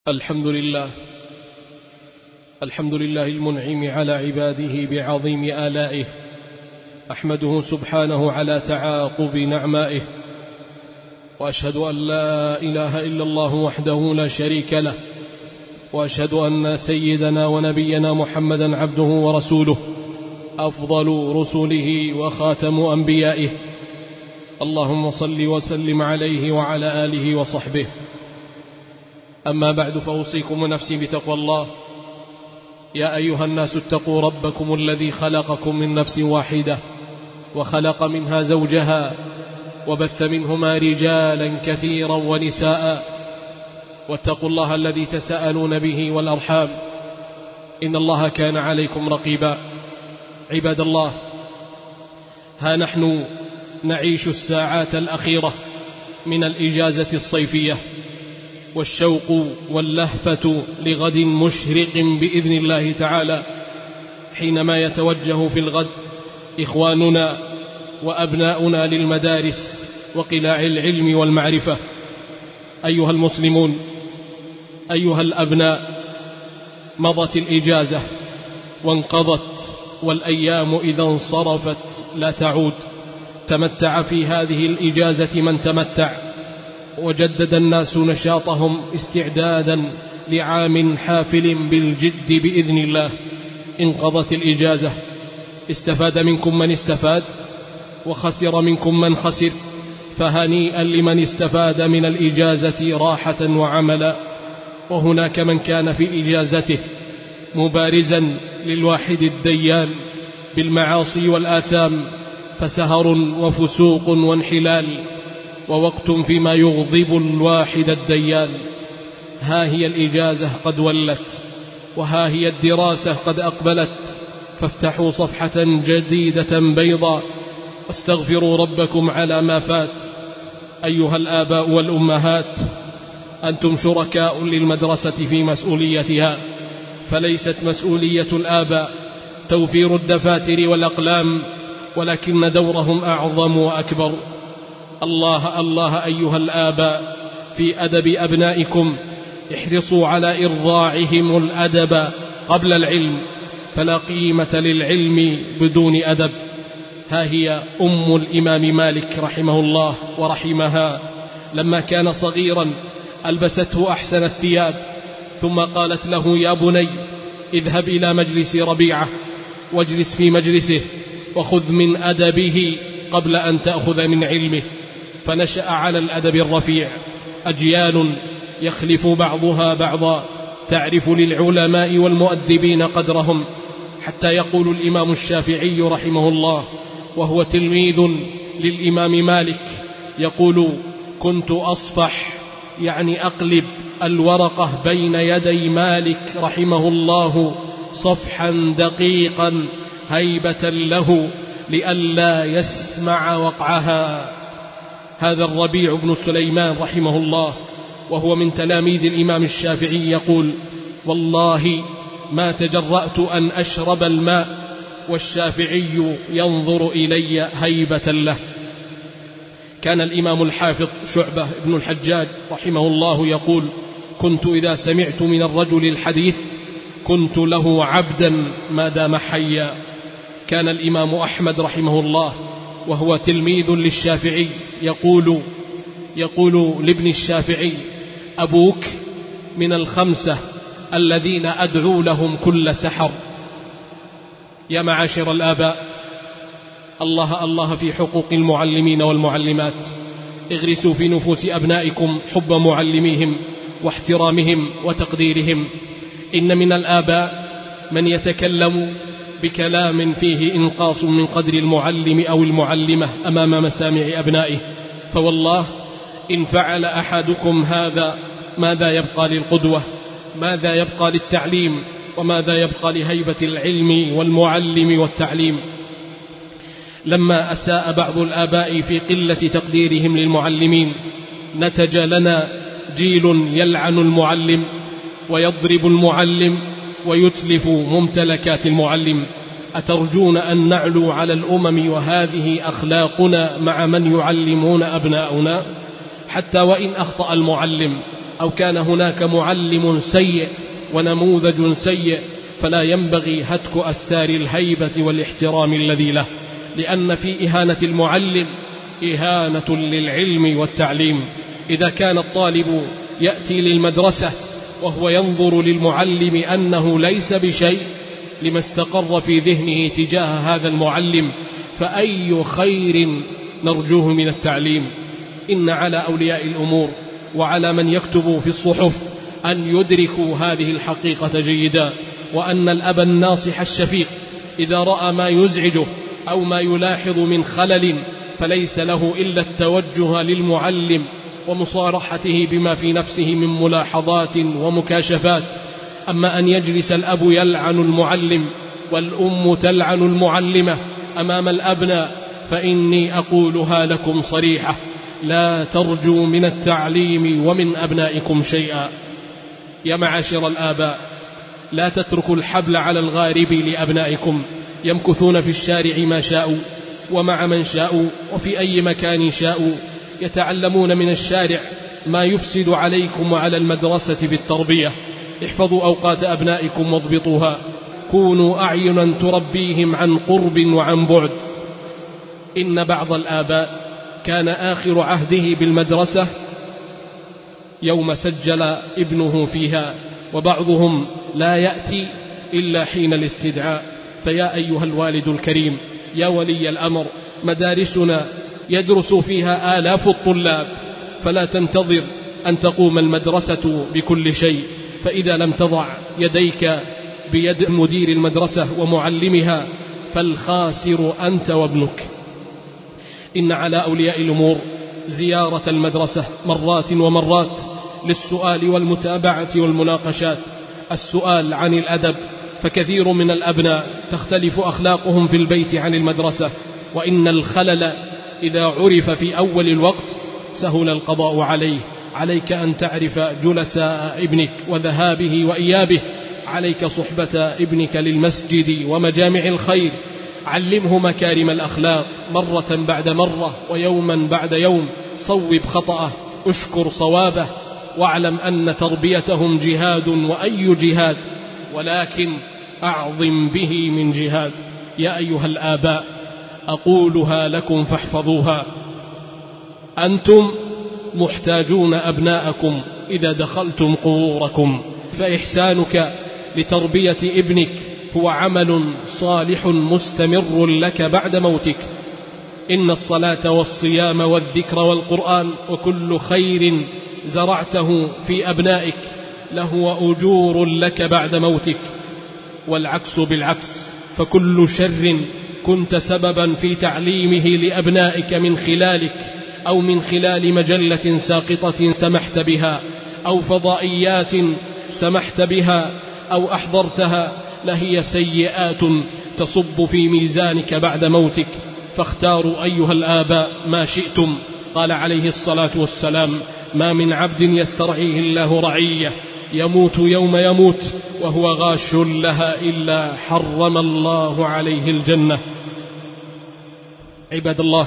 الحمد لله المنعم على عباده بعظيم آلائه، أحمده سبحانه على تعاقب نعمائه، وأشهد أن لا إله إلا الله وحده لا شريك له، وأشهد أن سيدنا ونبينا محمدا عبده ورسوله، أفضل رسله وخاتم أنبيائه. اللهم صل وسلم عليه وعلى آله وصحبه. أما بعد، فأوصيكم ونفسي بتقوى الله. يا أيها الناس اتقوا ربكم الذي خلقكم من نفس واحدة، وخلق منها زوجها، وبث منهما رجالا كثيرا ونساء، واتقوا الله الذي تساءلون به والأرحام، إن الله كان عليكم رقيبا. عباد الله، ها نحن نعيش الساعات الأخيرة من الإجازة الصيفية، والشوق واللهفة لغد مشرق بإذن الله تعالى، حينما يتوجه في الغد إخواننا وأبناؤنا للمدارس وقلاع العلم والمعرفة. أيها المسلمون، أيها الأبناء، مضت الإجازة وانقضت، والأيام إذا انصرفت لا تعود. تمتع في هذه الإجازة من تمتع، وجدد الناس نشاطهم استعدادا لعام حافل بالجد بإذن الله. انقضت الإجازة، استفاد منكم من استفاد، وخسر منكم من خسر، فهنيئا لمن استفاد من الإجازة راحة وعملا. وهناك من كان في إجازته مبارزا للواحد الديان بالمعاصي والآثام، فسهر وفسوق وانحلال، ووقت فيما يغضب الواحد الديان. ها هي الإجازة قد ولت، وها هي الدراسة قد أقبلت، فافتحوا صفحة جديدة بيضاء، واستغفروا ربكم على ما فات. أيها الآباء والأمهات، أنتم شركاء للمدرسة في مسؤوليتها، فليست مسؤولية الآباء توفير الدفاتر والأقلام، ولكن دورهم أعظم وأكبر. الله الله أيها الآباء في أدب أبنائكم، احرصوا على إرضاعهم الأدب قبل العلم، فلا قيمة للعلم بدون أدب. ها هي أم الإمام مالك رحمه الله ورحمها، لما كان صغيرا ألبسته أحسن الثياب، ثم قالت له: يا بني، اذهب إلى مجلس ربيعة واجلس في مجلسه، وخذ من أدبه قبل أن تأخذ من علمه. فنشأ على الأدب الرفيع، أجيال يخلف بعضها بعضا، تعرف للعلماء والمؤدبين قدرهم، حتى يقول الإمام الشافعي رحمه الله وهو تلميذ للإمام مالك، يقول: كنت أصفح، يعني أقلب الورقة بين يدي مالك رحمه الله صفحا دقيقا هيبة له لئلا يسمع وقعها. هذا الربيع بن سليمان رحمه الله، وهو من تلاميذ الإمام الشافعي، يقول: والله ما تجرأت أن أشرب الماء والشافعي ينظر إلي هيبة له. كان الإمام الحافظ شعبة بن الحجاج رحمه الله يقول: كنت إذا سمعت من الرجل الحديث كنت له عبدا ما دام حيا. كان الإمام أحمد رحمه الله وهو تلميذ للشافعي يقول لابن الشافعي: أبوك من الخمسة الذين أدعو لهم كل سحر. يا معاشر الآباء، الله الله في حقوق المعلمين والمعلمات. اغرسوا في نفوس أبنائكم حب معلميهم واحترامهم وتقديرهم. إن من الآباء من يتكلم بكلام فيه إنقاص من قدر المعلم أو المعلمة أمام مسامع أبنائه، فوالله إن فعل أحدكم هذا ماذا يبقى للقدوة؟ ماذا يبقى للتعليم؟ وماذا يبقى لهيبة العلم والمعلم والتعليم؟ لما أساء بعض الآباء في قلة تقديرهم للمعلمين، نتج لنا جيل يلعن المعلم ويضرب المعلم ويتلف ممتلكات المعلم. أترجون أن نعلو على الأمم وهذه أخلاقنا مع من يعلمون أبناؤنا؟ حتى وإن أخطأ المعلم أو كان هناك معلم سيء ونموذج سيء فلا ينبغي هتك أستار الهيبة والاحترام الذي له، لأن في إهانة المعلم إهانة للعلم والتعليم. إذا كان الطالب يأتي للمدرسة وهو ينظر للمعلم أنه ليس بشيء لما استقر في ذهنه تجاه هذا المعلم، فأي خير نرجوه من التعليم؟ إن على أولياء الأمور وعلى من يكتب في الصحف أن يدركوا هذه الحقيقة جيدا، وأن الأب الناصح الشفيق إذا رأى ما يزعجه أو ما يلاحظ من خلل فليس له إلا التوجه للمعلم ومصارحته بما في نفسه من ملاحظات ومكاشفات. أما أن يجلس الأب يلعن المعلم والأم تلعن المعلمة أمام الأبناء، فإني أقولها لكم صريحة: لا ترجوا من التعليم ومن أبنائكم شيئا. يا معاشر الآباء، لا تتركوا الحبل على الغارب لأبنائكم يمكثون في الشارع ما شاءوا ومع من شاءوا وفي أي مكان شاءوا، يتعلمون من الشارع ما يفسد عليكم وعلى المدرسة في التربية. احفظوا أوقات أبنائكم واضبطوها، كونوا أعينا تربيهم عن قرب وعن بعد. إن بعض الآباء كان آخر عهده بالمدرسة يوم سجل ابنه فيها، وبعضهم لا يأتي إلا حين الاستدعاء. فيا أيها الوالد الكريم، يا ولي الأمر، مدارسنا يدرس فيها آلاف الطلاب، فلا تنتظر أن تقوم المدرسة بكل شيء، فإذا لم تضع يديك بيد مدير المدرسة ومعلمها فالخاسر أنت وابنك. إن على أولياء الأمور زيارة المدرسة مرات ومرات للسؤال والمتابعة والمناقشات. السؤال عن الأدب، فكثير من الأبناء تختلف أخلاقهم في البيت عن المدرسة، وإن الخلل إذا عرف في أول الوقت سهل القضاء عليه. عليك أن تعرف جلساء ابنك وذهابه وإيابه، عليك صحبة ابنك للمسجد ومجامع الخير، علمه مكارم الأخلاق مرة بعد مرة ويوما بعد يوم، صوب خطأه، اشكر صوابه، واعلم أن تربيتهم جهاد، وأي جهاد، ولكن أعظم به من جهاد. يا أيها الآباء، أقولها لكم فاحفظوها: أنتم محتاجون أبناءكم إذا دخلتم قبوركم، فإحسانك لتربية ابنك هو عمل صالح مستمر لك بعد موتك. إن الصلاة والصيام والذكر والقرآن وكل خير زرعته في أبنائك له أجور لك بعد موتك، والعكس بالعكس، فكل شر كنت سببا في تعليمه لأبنائك من خلالك أو من خلال مجلة ساقطة سمحت بها أو فضائيات سمحت بها أو أحضرتها لهي سيئات تصب في ميزانك بعد موتك. فاختاروا أيها الآباء ما شئتم. قال عليه الصلاة والسلام: ما من عبد يسترعيه الله رعية يموت يوم يموت وهو غاش لها إلا حرم الله عليه الجنة. عباد الله،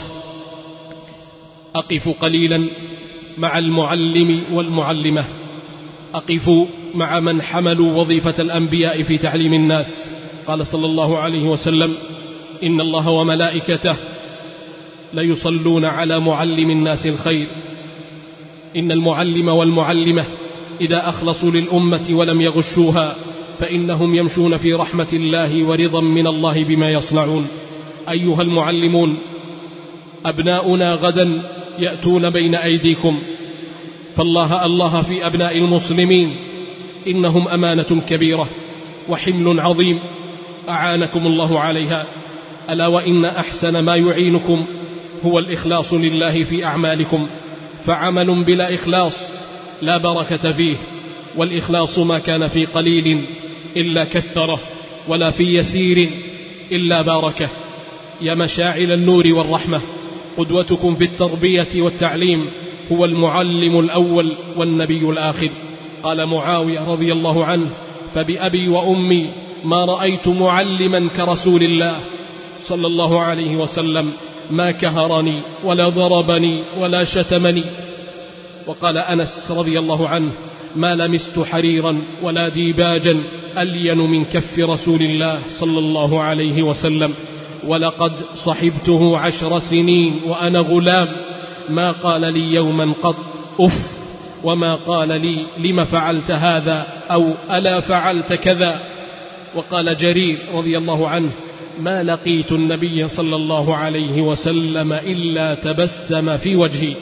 أقف قليلا مع المعلم والمعلمة، أقف مع من حملوا وظيفة الأنبياء في تعليم الناس. قال صلى الله عليه وسلم: إن الله وملائكته ليصلون على معلم الناس الخير. إن المعلم والمعلمة إذا أخلصوا للأمة ولم يغشوها فإنهم يمشون في رحمة الله ورضا من الله بما يصنعون. أيها المعلمون، أبناؤنا غدا يأتون بين أيديكم، فالله الله في أبناء المسلمين، إنهم أمانة كبيرة وحمل عظيم أعانكم الله عليها. ألا وإن أحسن ما يعينكم هو الإخلاص لله في أعمالكم، فعمل بلا إخلاص لا بركة فيه، والإخلاص ما كان في قليل إلا كثره، ولا في يسير إلا باركه. يا مشاعل النور والرحمة، قدوتكم في التربية والتعليم هو المعلم الأول والنبي الآخر. قال معاوية رضي الله عنه: فبأبي وأمي ما رأيت معلما كرسول الله صلى الله عليه وسلم، ما كهرني ولا ضربني ولا شتمني. وقال أنس رضي الله عنه: ما لمست حريرا ولا ديباجا ألين من كف رسول الله صلى الله عليه وسلم، ولقد صحبته 10 سنين وأنا غلام، ما قال لي يوما قط أف، وما قال لي لم فعلت هذا أو ألا فعلت كذا. وقال جرير رضي الله عنه: ما لقيت النبي صلى الله عليه وسلم إلا تبسم في وجهي.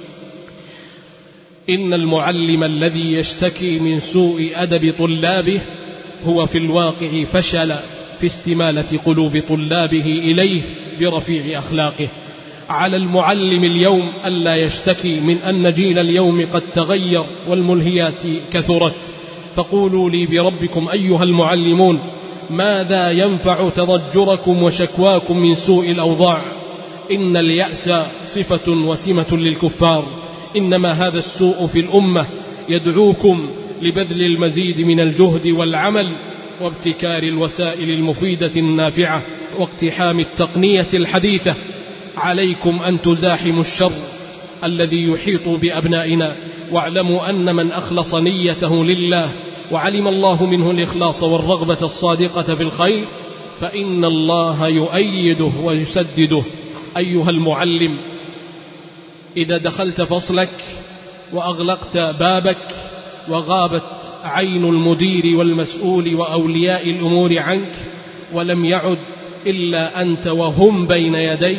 إن المعلم الذي يشتكي من سوء أدب طلابه هو في الواقع فشل في استمالة قلوب طلابه إليه برفيع أخلاقه. على المعلم اليوم ألا يشتكي من أن جيل اليوم قد تغير والملهيات كثرت. فقولوا لي بربكم أيها المعلمون: ماذا ينفع تضجركم وشكواكم من سوء الأوضاع؟ إن اليأس صفة وسمة للكفار، إنما هذا السوء في الأمة يدعوكم لبذل المزيد من الجهد والعمل وابتكار الوسائل المفيدة النافعة واقتحام التقنية الحديثة. عليكم أن تزاحموا الشر الذي يحيط بأبنائنا، واعلموا أن من أخلص نيته لله وعلم الله منه الإخلاص والرغبة الصادقة في الخير فإن الله يؤيده ويسدده. أيها المعلم، إذا دخلت فصلك وأغلقت بابك وغابت عين المدير والمسؤول وأولياء الأمور عنك ولم يعد إلا أنت وهم بين يديك،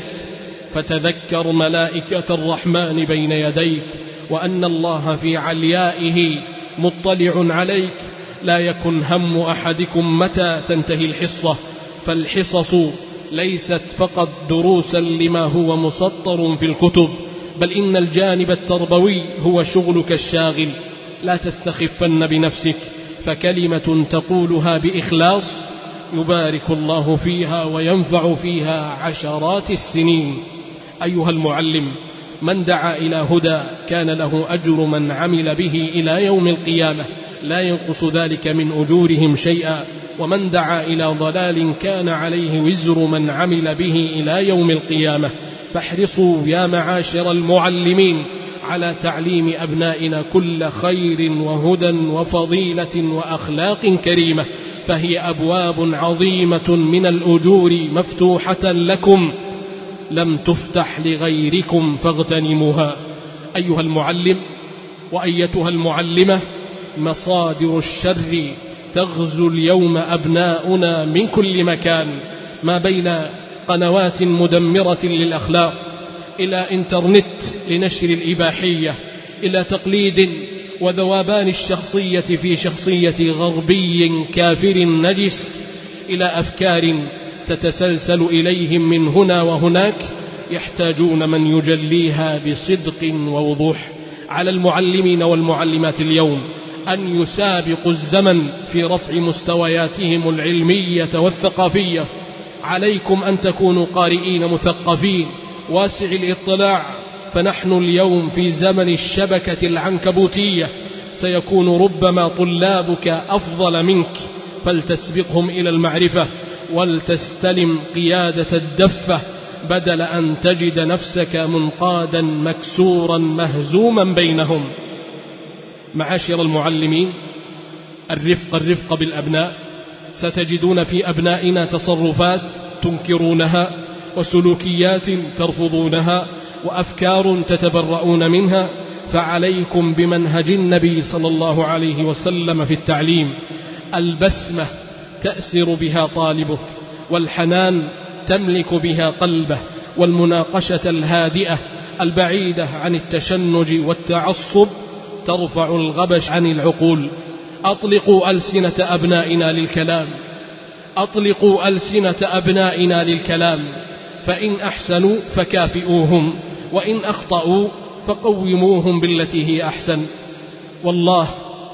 فتذكر ملائكة الرحمن بين يديك وأن الله في عليائه مطلع عليك. لا يكن هم أحدكم متى تنتهي الحصة، فالحصص ليست فقط دروسا لما هو مسطر في الكتب، بل إن الجانب التربوي هو شغلك الشاغل. لا تستخفن بنفسك، فكلمة تقولها بإخلاص يبارك الله فيها وينفع فيها عشرات السنين. أيها المعلم، من دعا إلى هدى كان له أجر من عمل به إلى يوم القيامة، لا ينقص ذلك من أجورهم شيئا، ومن دعا إلى ضلال كان عليه وزر من عمل به إلى يوم القيامة. فاحرصوا يا معاشر المعلمين على تعليم أبنائنا كل خير وهدى وفضيلة وأخلاق كريمة، فهي أبواب عظيمة من الأجور مفتوحة لكم لم تفتح لغيركم فاغتنموها. أيها المعلم وأيتها المعلمة، مصادر الشر تغزو اليوم أبناؤنا من كل مكان، ما بين قنوات مدمرة للأخلاق إلى إنترنت لنشر الإباحية، إلى تقليد وذوبان الشخصية في شخصية غربي كافر نجس، إلى أفكار تتسلسل إليهم من هنا وهناك يحتاجون من يجليها بصدق ووضوح. على المعلمين والمعلمات اليوم أن يسابقوا الزمن في رفع مستوياتهم العلمية والثقافية. عليكم أن تكونوا قارئين مثقفين واسع الاطلاع، فنحن اليوم في زمن الشبكة العنكبوتية، سيكون ربما طلابك أفضل منك، فلتسبقهم إلى المعرفة ولتستلم قيادة الدفة بدل أن تجد نفسك منقادا مكسورا مهزوما بينهم. معاشر المعلمين، الرفق بالأبناء. ستجدون في أبنائنا تصرفات تنكرونها وسلوكيات ترفضونها وأفكار تتبرؤون منها، فعليكم بمنهج النبي صلى الله عليه وسلم في التعليم. البسمة تأسر بها طالبك، والحنان تملك بها قلبه، والمناقشة الهادئة البعيدة عن التشنج والتعصب ترفع الغبش عن العقول. أطلقوا ألسنة أبنائنا للكلام، أطلقوا ألسنة أبنائنا للكلام، فإن أحسنوا فكافئوهم، وإن أخطأوا فقوموهم بالتي هي أحسن. والله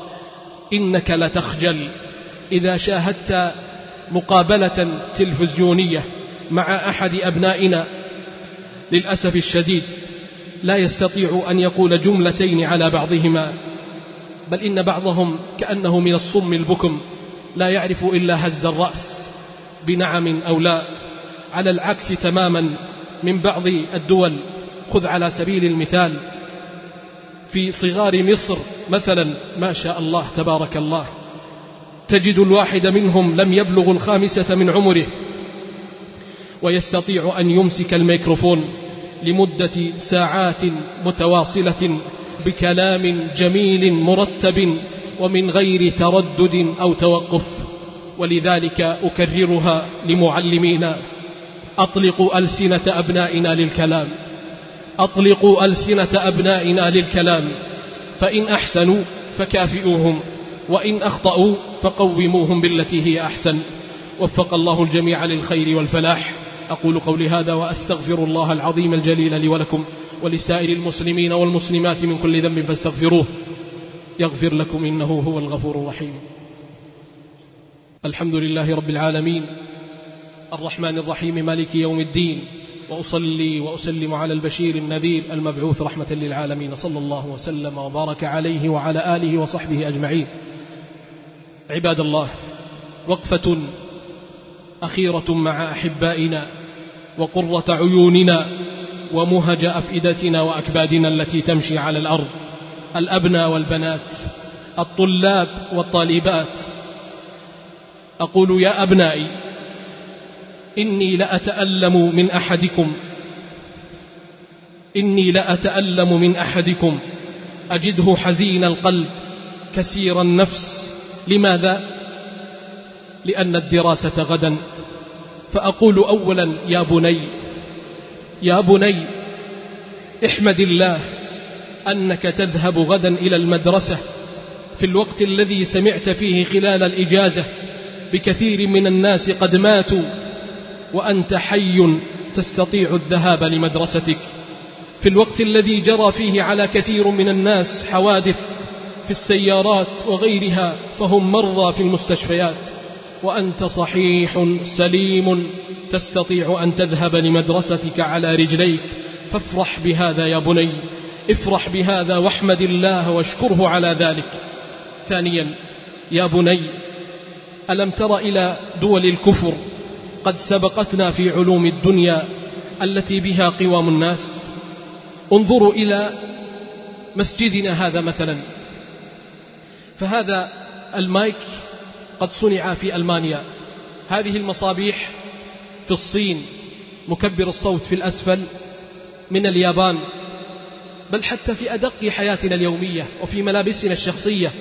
إنك لتخجل إذا شاهدت مقابلة تلفزيونية مع أحد أبنائنا، للأسف الشديد لا يستطيع أن يقول جملتين على بعضهما، بل إن بعضهم كأنه من الصم البكم لا يعرف إلا هز الرأس بنعم أو لا، على العكس تماما من بعض الدول. خذ على سبيل المثال في صغار مصر مثلا ما شاء الله تبارك الله، تجد الواحد منهم لم يبلغ 5 من عمره ويستطيع أن يمسك الميكروفون لمدة ساعات متواصلة بكلام جميل مرتب ومن غير تردد أو توقف. ولذلك أكررها لمعلمينا: أطلقوا ألسنة أبنائنا للكلام، أطلقوا ألسنة أبنائنا للكلام، فإن أحسنوا فكافئوهم، وإن أخطأوا فقوموهم بالتي هي أحسن. وفق الله الجميع للخير والفلاح. أقول قولي هذا وأستغفر الله العظيم الجليل لي ولكم ولسائر المسلمين والمسلمات من كل ذنب فاستغفروه يغفر لكم إنه هو الغفور الرحيم. الحمد لله رب العالمين الرحمن الرحيم مالك يوم الدين، وأصلي وأسلم على البشير النذير المبعوث رحمة للعالمين، صلى الله وسلم وبارك عليه وعلى آله وصحبه أجمعين. عباد الله، وقفة أخيرة مع أحبائنا وقرة عيوننا ومهج أفئدتنا وأكبادنا التي تمشي على الأرض، الأبناء والبنات، الطلاب والطالبات. أقول: يا أبنائي، إني لأتألم من أحدكم أجده حزين القلب كسير النفس. لماذا؟ لأن الدراسة غدا. فأقول أولا: يا بني احمد الله أنك تذهب غدا إلى المدرسة في الوقت الذي سمعت فيه خلال الإجازة بكثير من الناس قد ماتوا، وأنت حي تستطيع الذهاب لمدرستك، في الوقت الذي جرى فيه على كثير من الناس حوادث في السيارات وغيرها فهم مرضى في المستشفيات، وأنت صحيح سليم تستطيع أن تذهب لمدرستك على رجليك. فافرح بهذا يا بني، افرح بهذا واحمد الله واشكره على ذلك. ثانيا: يا بني، ألم تر إلى دول الكفر قد سبقتنا في علوم الدنيا التي بها قوام الناس؟ انظروا إلى مسجدنا هذا مثلا، فهذا المايك قد صنع في ألمانيا، هذه المصابيح في الصين، مكبر الصوت في الأسفل من اليابان، بل حتى في أدق حياتنا اليومية وفي ملابسنا الشخصية.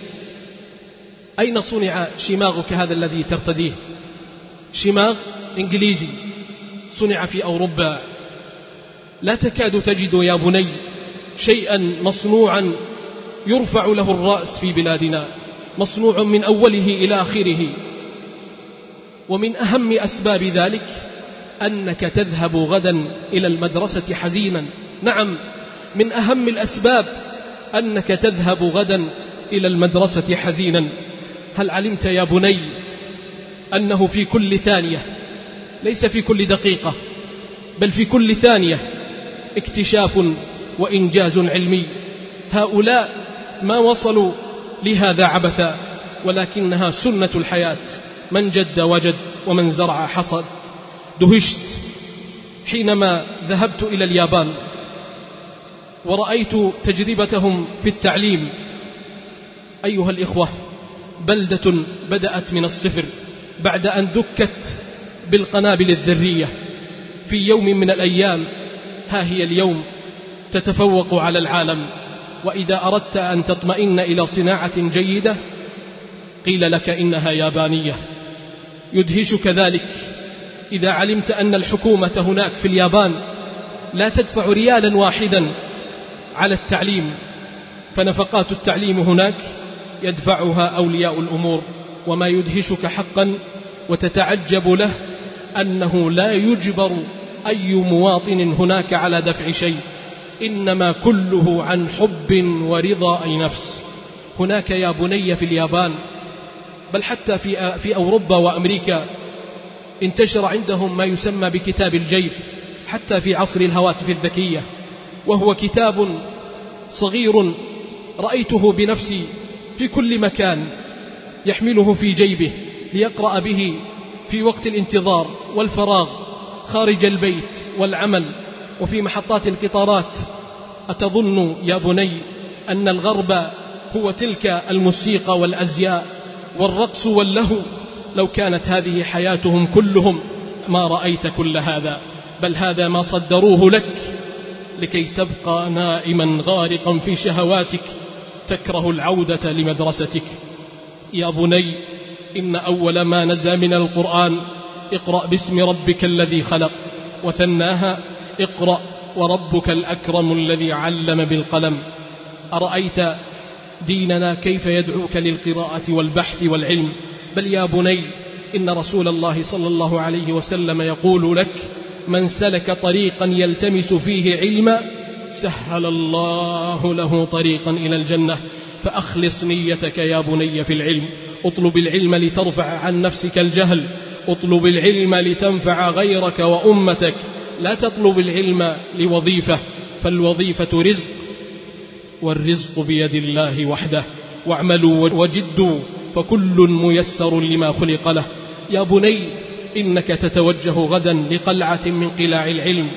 أين صنع شماغك هذا الذي ترتديه؟ شماغ إنجليزي صنع في أوروبا. لا تكاد تجد يا بني شيئا مصنوعا يرفع له الرأس في بلادنا، مصنوع من أوله إلى آخره. ومن أهم أسباب ذلك أنك تذهب غدا إلى المدرسة حزينا. نعم، من أهم الأسباب أنك تذهب غدا إلى المدرسة حزينا. هل علمت يا بني أنه في كل ثانية، ليس في كل دقيقة، بل في كل ثانية اكتشاف وإنجاز علمي؟ هؤلاء ما وصلوا لهذا عبثا، ولكنها سنة الحياة، من جد وجد ومن زرع حصد. دهشت حينما ذهبت إلى اليابان ورأيت تجربتهم في التعليم. أيها الإخوة، بلدة بدأت من الصفر بعد أن دكت بالقنابل الذرية في يوم من الأيام، ها هي اليوم تتفوق على العالم. وإذا أردت أن تطمئن إلى صناعة جيدة قيل لك إنها يابانية. يدهشك ذلك إذا علمت أن الحكومة هناك في اليابان لا تدفع ريالا واحدا على التعليم، فنفقات التعليم هناك يدفعها أولياء الأمور. وما يدهشك حقا وتتعجب له أنه لا يجبر أي مواطن هناك على دفع شيء، إنما كله عن حب ورضا أي نفس. هناك يا بني في اليابان، بل حتى في أوروبا وأمريكا، انتشر عندهم ما يسمى بكتاب الجيب، حتى في عصر الهواتف الذكية، وهو كتاب صغير رأيته بنفسي في كل مكان، يحمله في جيبه ليقرأ به في وقت الانتظار والفراغ، خارج البيت والعمل، وفي محطات القطارات. أتظن يا بني أن الغرب هو تلك الموسيقى والأزياء والرقص واللهو، لو كانت هذه حياتهم كلهم ما رأيت كل هذا، بل هذا ما صدروه لك لكي تبقى نائما غارقا في شهواتك تكره العودة لمدرستك. يا بني، إن أول ما نزل من القرآن اقرأ باسم ربك الذي خلق، وثناها اقرأ وربك الأكرم الذي علم بالقلم. أرأيت ديننا كيف يدعوك للقراءة والبحث والعلم؟ بل يا بني، إن رسول الله صلى الله عليه وسلم يقول لك: من سلك طريقا يلتمس فيه علما سهل الله له طريقا إلى الجنة. فأخلص نيتك يا بني في العلم، اطلب العلم لترفع عن نفسك الجهل، اطلب العلم لتنفع غيرك وأمتك، لا تطلب العلم لوظيفة، فالوظيفة رزق والرزق بيد الله وحده. واعملوا وجدوا فكل ميسر لما خلق له. يا بني، إنك تتوجه غدا لقلعة من قلاع العلم،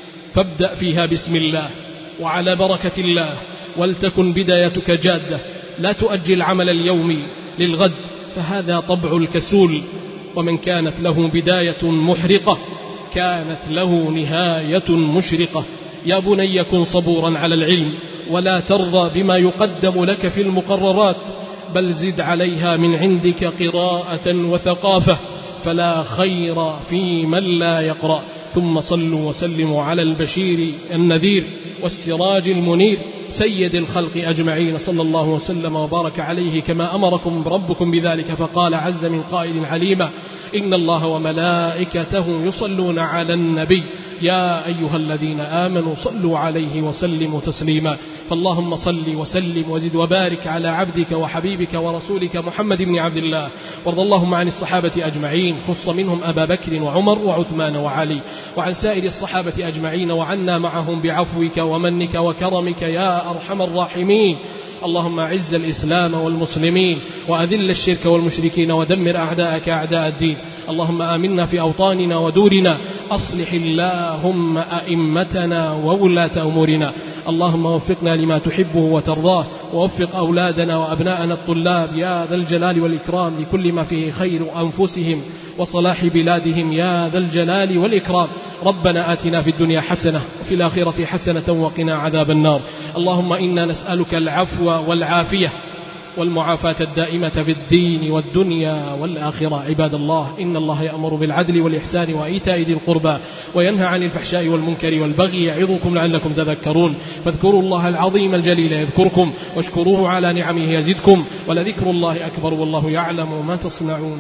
فابدأ فيها بسم الله وعلى بركة الله، ولتكن بدايتك جادة، لا تؤجل عمل اليوم للغد، فهذا طبع الكسول، ومن كانت له بداية محرقة كانت له نهاية مشرقة. يا بني، كن صبورا على العلم، ولا ترضى بما يقدم لك في المقررات، بل زد عليها من عندك قراءة وثقافة، فلا خير في من لا يقرأ. ثم صلوا وسلموا على البشير النذير والسراج المنير سيد الخلق أجمعين، صلى الله وسلم وبارك عليه كما أمركم ربكم بذلك، فقال عز من قائل عليما: إن الله وملائكته يصلون على النبي يا أيها الذين آمنوا صلوا عليه وسلموا تسليما. فاللهم صل وسلم وزد وبارك على عبدك وحبيبك ورسولك محمد بن عبد الله، وارض اللهم عن الصحابة أجمعين، خص منهم أبا بكر وعمر وعثمان وعلي، وعن سائر الصحابة أجمعين، وعنا معهم بعفوك ومنك وكرمك يا أرحم الراحمين. اللهم أعز الإسلام والمسلمين، وأذل الشرك والمشركين، ودمر أعداءك أعداء الدين. اللهم آمنا في أوطاننا ودورنا، أصلح اللهم أئمتنا وولاة أمورنا. اللهم وفقنا لما تحبه وترضاه، ووفق أولادنا وأبناءنا الطلاب يا ذا الجلال والإكرام لكل ما فيه خير أنفسهم وصلاح بلادهم يا ذا الجلال والإكرام. ربنا آتنا في الدنيا حسنة وفي الآخرة حسنة وقنا عذاب النار. اللهم إنا نسألك العفو والعافية والمعافاة الدائمة في الدين والدنيا والآخرة. عباد الله، إن الله يأمر بالعدل والإحسان وإيتاء ذي القربى، وينهى عن الفحشاء والمنكر والبغي، يعظكم لعلكم تذكرون. فاذكروا الله العظيم الجليل يذكركم، واشكروه على نعمه يزدكم، ولذكر الله أكبر والله يعلم ما تصنعون.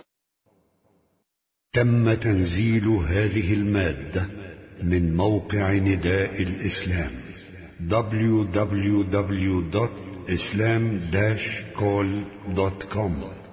تم تنزيل هذه المادة من موقع نداء الإسلام www.islam-call.com